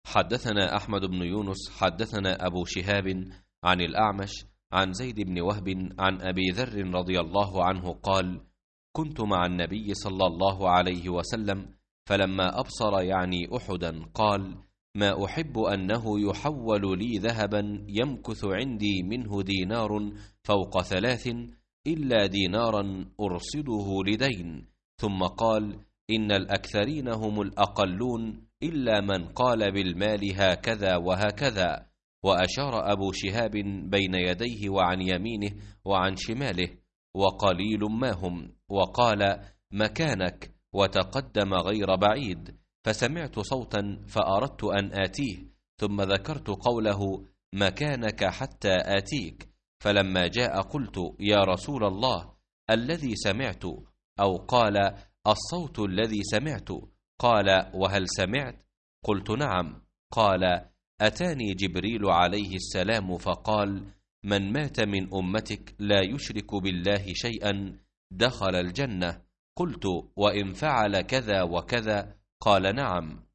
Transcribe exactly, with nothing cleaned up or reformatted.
حدثنا أحمد بن يونس حدثنا أبو شهاب عن الأعمش عن زيد بن وهب عن أبي ذر رضي الله عنه قال: كنت مع النبي صلى الله عليه وسلم فلما أبصر يعني أحدا قال: ما أحب أنه يحول لي ذهبا يمكث عندي منه دينار فوق ثلاث إلا دينارا أرصده لدين. ثم قال: إن الأكثرين هم الأقلون إلا من قال بالمال هكذا وهكذا. وأشار أبو شهاب بين يديه وعن يمينه وعن شماله وقليل ما هم، وقال: مكانك، وتقدم غير بعيد. فسمعت صوتا فأردت أن آتيه، ثم ذكرت قوله: مكانك حتى آتيك. فلما جاء قلت: يا رسول الله، الذي سمعت، أو قال: الصوت الذي سمعت. قال: وهل سمعت؟ قلت: نعم. قال: أتاني جبريل عليه السلام فقال: من مات من أمتك لا يشرك بالله شيئا دخل الجنة. قلت: وإن فعل كذا وكذا؟ قال: نعم.